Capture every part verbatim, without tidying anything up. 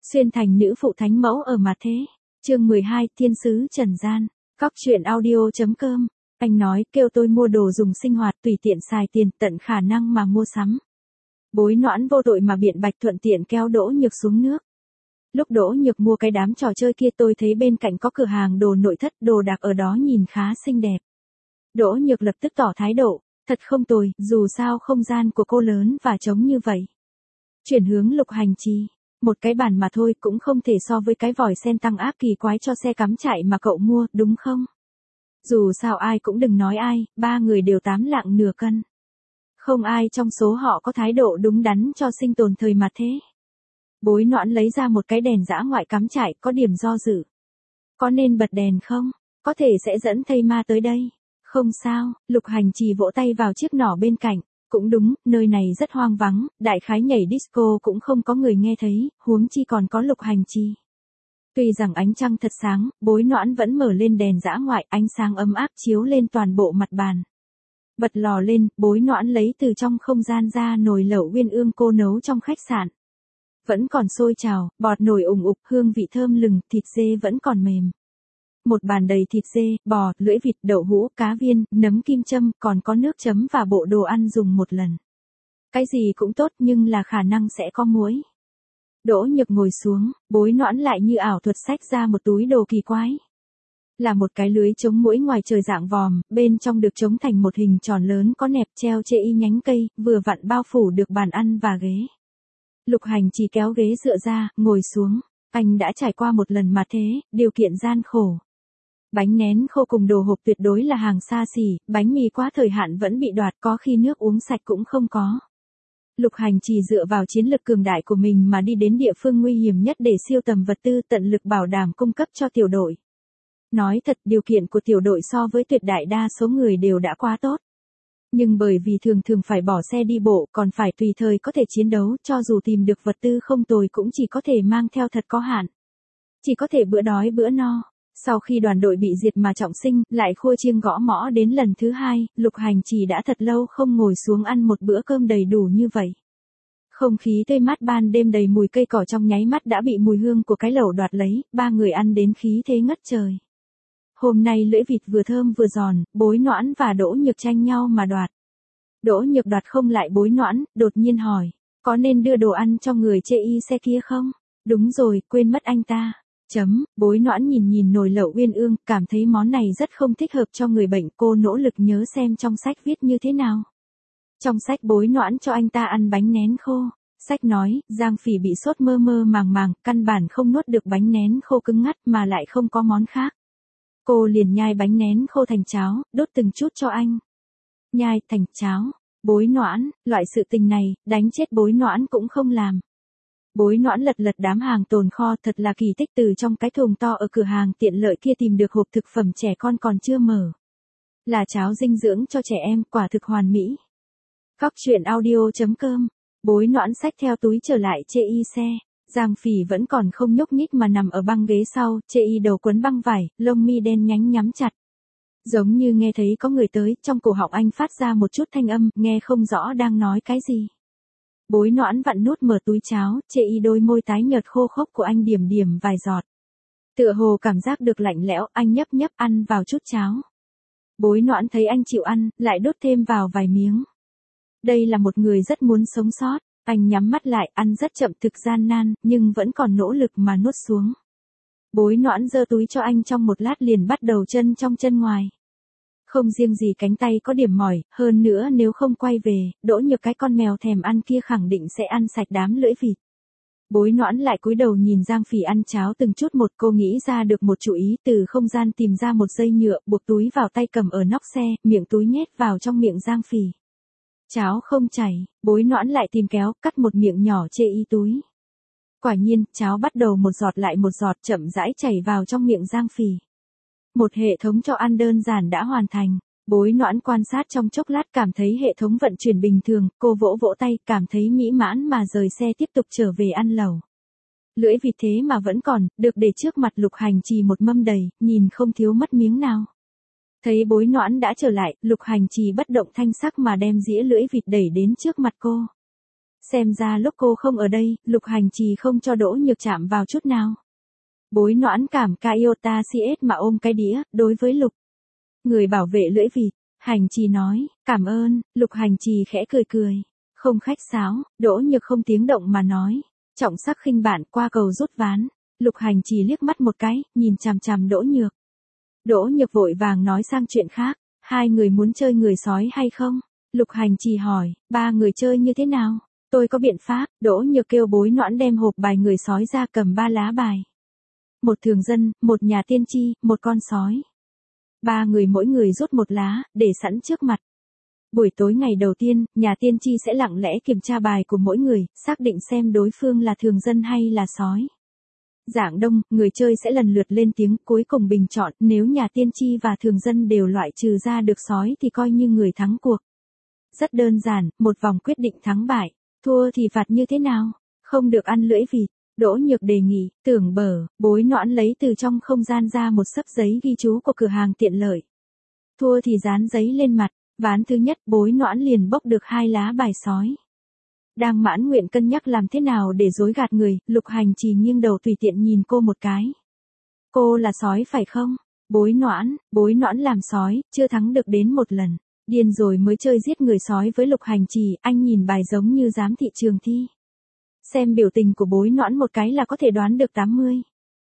Xuyên thành nữ phụ thánh mẫu ở mặt thế. Chương mười hai, Thiên sứ trần gian. Góc truyện audio.com. Anh nói kêu tôi mua đồ dùng sinh hoạt tùy tiện xài tiền tận khả năng mà mua sắm. Bối Noãn vô tội mà biện bạch thuận tiện kéo Đỗ Nhược xuống nước. Lúc Đỗ Nhược mua cái đám trò chơi kia tôi thấy bên cạnh có cửa hàng đồ nội thất, đồ đạc ở đó nhìn khá xinh đẹp. Đỗ Nhược lập tức tỏ thái độ, thật không tồi, dù sao không gian của cô lớn và trống như vậy. Chuyển hướng Lục Hành Trì, một cái bàn mà thôi cũng không thể so với cái vòi sen tăng áp kỳ quái cho xe cắm chạy mà cậu mua, đúng không? Dù sao ai cũng đừng nói ai, ba người đều tám lạng nửa cân. Không ai trong số họ có thái độ đúng đắn cho sinh tồn thời mặt thế. Bối Noãn lấy ra một cái đèn dã ngoại cắm trại, có điểm do dự. Có nên bật đèn không? Có thể sẽ dẫn thây ma tới đây. Không sao, Lục Hành Trì vỗ tay vào chiếc nỏ bên cạnh. Cũng đúng, nơi này rất hoang vắng, đại khái nhảy disco cũng không có người nghe thấy, huống chi còn có Lục Hành Trì. Tuy rằng ánh trăng thật sáng, Bối Noãn vẫn mở lên đèn dã ngoại, ánh sáng ấm áp chiếu lên toàn bộ mặt bàn. Bật lò lên, Bối Noãn lấy từ trong không gian ra nồi lẩu uyên ương cô nấu trong khách sạn. Vẫn còn sôi trào, bọt nồi ủng ục, hương vị thơm lừng, thịt dê vẫn còn mềm. Một bàn đầy thịt dê, bò, lưỡi vịt, đậu hũ, cá viên, nấm kim châm, còn có nước chấm và bộ đồ ăn dùng một lần. Cái gì cũng tốt nhưng là khả năng sẽ có muối. Đỗ Nhược ngồi xuống, Bối Noãn lại như ảo thuật xách ra một túi đồ kỳ quái. Là một cái lưới chống muỗi ngoài trời dạng vòm, bên trong được chống thành một hình tròn lớn có nẹp treo chê y nhánh cây, vừa vặn bao phủ được bàn ăn và ghế. Lục Hành Trì kéo ghế dựa ra, ngồi xuống. Anh đã trải qua một lần mà thế, điều kiện gian khổ. Bánh nén khô cùng đồ hộp tuyệt đối là hàng xa xỉ, bánh mì quá thời hạn vẫn bị đoạt, có khi nước uống sạch cũng không có. Lục Hành Trì dựa vào chiến lực cường đại của mình mà đi đến địa phương nguy hiểm nhất để siêu tầm vật tư, tận lực bảo đảm cung cấp cho tiểu đội. Nói thật, điều kiện của tiểu đội so với tuyệt đại đa số người đều đã quá tốt. Nhưng bởi vì thường thường phải bỏ xe đi bộ, còn phải tùy thời có thể chiến đấu, cho dù tìm được vật tư không tồi cũng chỉ có thể mang theo thật có hạn. Chỉ có thể bữa đói bữa no. Sau khi đoàn đội bị diệt mà trọng sinh, lại khua chiêng gõ mõ đến lần thứ hai, Lục Hành Trì đã thật lâu không ngồi xuống ăn một bữa cơm đầy đủ như vậy. Không khí tươi mát ban đêm đầy mùi cây cỏ trong nháy mắt đã bị mùi hương của cái lẩu đoạt lấy, ba người ăn đến khí thế ngất trời. Hôm nay lưỡi vịt vừa thơm vừa giòn, Bối Noãn và Đỗ Nhược tranh nhau mà đoạt. Đỗ Nhược đoạt không lại Bối Noãn, đột nhiên hỏi, có nên đưa đồ ăn cho người chê y xe kia không? Đúng rồi, quên mất anh ta. Chấm, Bối Noãn nhìn nhìn nồi lẩu uyên ương, cảm thấy món này rất không thích hợp cho người bệnh, cô nỗ lực nhớ xem trong sách viết như thế nào. Trong sách Bối Noãn cho anh ta ăn bánh nén khô. Sách nói, Giang Phỉ bị sốt mơ mơ màng màng, căn bản không nuốt được bánh nén khô cứng ngắt mà lại không có món khác. Cô liền nhai bánh nén khô thành cháo, đốt từng chút cho anh. Nhai thành cháo, Bối Noãn, loại sự tình này, đánh chết Bối Noãn cũng không làm. Bối Noãn lật lật đám hàng tồn kho, thật là kỳ tích, từ trong cái thùng to ở cửa hàng tiện lợi kia tìm được hộp thực phẩm trẻ con còn chưa mở. Là cháo dinh dưỡng cho trẻ em, quả thực hoàn mỹ. Góc truyện audio.com. Bối Noãn xách theo túi trở lại chê y xe. Giang Phỉ vẫn còn không nhúc nhích mà nằm ở băng ghế sau, chê y đầu quấn băng vải, lông mi đen nhánh nhắm chặt. Giống như nghe thấy có người tới, trong cổ họng anh phát ra một chút thanh âm, nghe không rõ đang nói cái gì. Bối Noãn vặn nút mở túi cháo, chê y đôi môi tái nhợt khô khốc của anh điểm điểm vài giọt. Tựa hồ cảm giác được lạnh lẽo, anh nhấp nhấp ăn vào chút cháo. Bối Noãn thấy anh chịu ăn, lại đốt thêm vào vài miếng. Đây là một người rất muốn sống sót. Anh nhắm mắt lại, ăn rất chậm, thực gian nan, nhưng vẫn còn nỗ lực mà nuốt xuống. Bối Noãn giơ túi cho anh trong một lát liền bắt đầu chân trong chân ngoài. Không riêng gì cánh tay có điểm mỏi, hơn nữa nếu không quay về, Đỗ Nhược cái con mèo thèm ăn kia khẳng định sẽ ăn sạch đám lưỡi vịt. Bối Noãn lại cúi đầu nhìn Giang Phỉ ăn cháo từng chút một, cô nghĩ ra được một chủ ý, từ không gian tìm ra một dây nhựa, buộc túi vào tay cầm ở nóc xe, miệng túi nhét vào trong miệng Giang Phỉ. Cháo không chảy, Bối Noãn lại tìm kéo, cắt một miệng nhỏ chê y túi. Quả nhiên, cháo bắt đầu một giọt lại một giọt chậm rãi chảy vào trong miệng Giang Phỉ. Một hệ thống cho ăn đơn giản đã hoàn thành. Bối Noãn quan sát trong chốc lát cảm thấy hệ thống vận chuyển bình thường, cô vỗ vỗ tay, cảm thấy mỹ mãn mà rời xe tiếp tục trở về ăn lẩu. Lưỡi vịt thế mà vẫn còn, được để trước mặt Lục Hành Trì một mâm đầy, nhìn không thiếu mất miếng nào. Thấy Bối Noãn đã trở lại, Lục Hành Trì bất động thanh sắc mà đem dĩa lưỡi vịt đẩy đến trước mặt cô. Xem ra lúc cô không ở đây, Lục Hành Trì không cho Đỗ Nhược chạm vào chút nào. Bối Noãn cảm ca iota cs mà ôm cái đĩa, đối với Lục. Người bảo vệ lưỡi vịt, Hành Trì nói, cảm ơn, Lục Hành Trì khẽ cười cười. Không khách sáo, Đỗ Nhược không tiếng động mà nói. Trọng sắc khinh bạn qua cầu rút ván. Lục Hành Trì liếc mắt một cái, nhìn chằm chằm Đỗ Nhược. Đỗ Nhược vội vàng nói sang chuyện khác. Hai người muốn chơi người sói hay không? Lục Hành Trì hỏi, ba người chơi như thế nào? Tôi có biện pháp. Đỗ Nhược kêu Bối Noãn đem hộp bài người sói ra, cầm ba lá bài. Một thường dân, một nhà tiên tri, một con sói. Ba người mỗi người rút một lá, để sẵn trước mặt. Buổi tối ngày đầu tiên, nhà tiên tri sẽ lặng lẽ kiểm tra bài của mỗi người, xác định xem đối phương là thường dân hay là sói. Dạng đông, người chơi sẽ lần lượt lên tiếng, cuối cùng bình chọn, nếu nhà tiên tri và thường dân đều loại trừ ra được sói thì coi như người thắng cuộc. Rất đơn giản, một vòng quyết định thắng bại, thua thì phạt như thế nào? Không được ăn lưỡi vịt. Đỗ Nhược đề nghị, Tưởng Bờ, Bối Noãn lấy từ trong không gian ra một xấp giấy ghi chú của cửa hàng tiện lợi. Thua thì dán giấy lên mặt, ván thứ nhất Bối Noãn liền bốc được hai lá bài sói. Đang mãn nguyện cân nhắc làm thế nào để dối gạt người, Lục Hành Trì nghiêng đầu tùy tiện nhìn cô một cái. Cô là sói phải không? Bối Noãn, Bối Noãn làm sói, chưa thắng được đến một lần. Điên rồi mới chơi giết người sói với Lục Hành Trì, anh nhìn bài giống như giám thị trường thi. Xem biểu tình của Bối Noãn một cái là có thể đoán được tám mươi.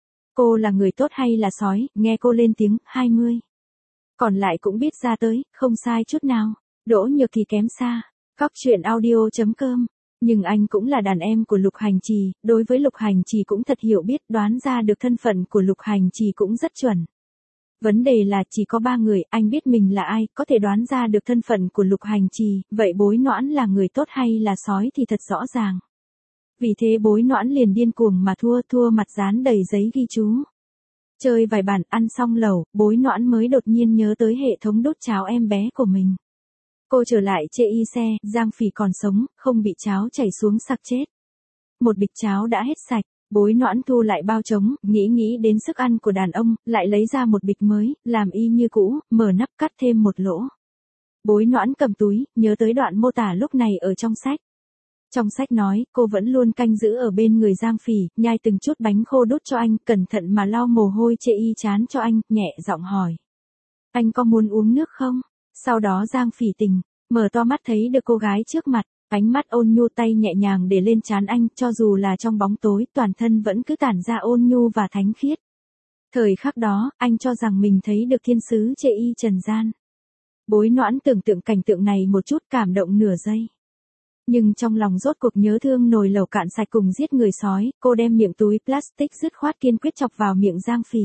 Cô là người tốt hay là sói, nghe cô lên tiếng, hai mươi. Còn lại cũng biết ra tới, không sai chút nào. Đỗ Nhược thì kém xa. Cóc truyện audio chấm com. Nhưng anh cũng là đàn em của Lục Hành Trì, đối với Lục Hành Trì cũng thật hiểu biết, đoán ra được thân phận của Lục Hành Trì cũng rất chuẩn. Vấn đề là chỉ có ba người, anh biết mình là ai, có thể đoán ra được thân phận của Lục Hành Trì, vậy Bối Noãn là người tốt hay là sói thì thật rõ ràng. Vì thế Bối Noãn liền điên cuồng mà thua, thua mặt dán đầy giấy ghi chú. Chơi vài bàn, ăn xong lẩu, Bối Noãn mới đột nhiên nhớ tới hệ thống đút cháo em bé của mình. Cô trở lại chê y xe, Giang Phỉ còn sống, không bị cháo chảy xuống sặc chết. Một bịch cháo đã hết sạch, Bối Noãn thu lại bao trống, nghĩ nghĩ đến sức ăn của đàn ông, lại lấy ra một bịch mới, làm y như cũ, mở nắp cắt thêm một lỗ. Bối Noãn cầm túi, nhớ tới đoạn mô tả lúc này ở trong sách. Trong sách nói, cô vẫn luôn canh giữ ở bên người Giang Phỉ, nhai từng chút bánh khô đút cho anh, cẩn thận mà lau mồ hôi chê y chán cho anh, nhẹ giọng hỏi. Anh có muốn uống nước không? Sau đó Giang Phỉ tỉnh, mở to mắt thấy được cô gái trước mặt, ánh mắt ôn nhu, tay nhẹ nhàng để lên trán anh, cho dù là trong bóng tối, toàn thân vẫn cứ tản ra ôn nhu và thánh khiết. Thời khắc đó, anh cho rằng mình thấy được thiên sứ chê y trần gian. Bối Noãn tưởng tượng cảnh tượng này một chút, cảm động nửa giây. Nhưng trong lòng rốt cuộc nhớ thương nồi lẩu cạn sạch cùng giết người sói, cô đem miệng túi plastic dứt khoát kiên quyết chọc vào miệng Giang Phỉ.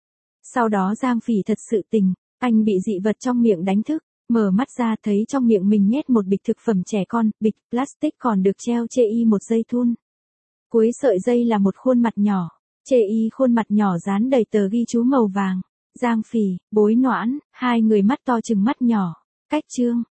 Sau đó Giang Phỉ thật sự tỉnh, anh bị dị vật trong miệng đánh thức, mở mắt ra thấy trong miệng mình nhét một bịch thực phẩm trẻ con, bịch plastic còn được treo chê y một dây thun. Cuối sợi dây là một khuôn mặt nhỏ, chê y khuôn mặt nhỏ dán đầy tờ ghi chú màu vàng. Giang Phỉ, Bối Noãn, hai người mắt to chừng mắt nhỏ. Cách chương.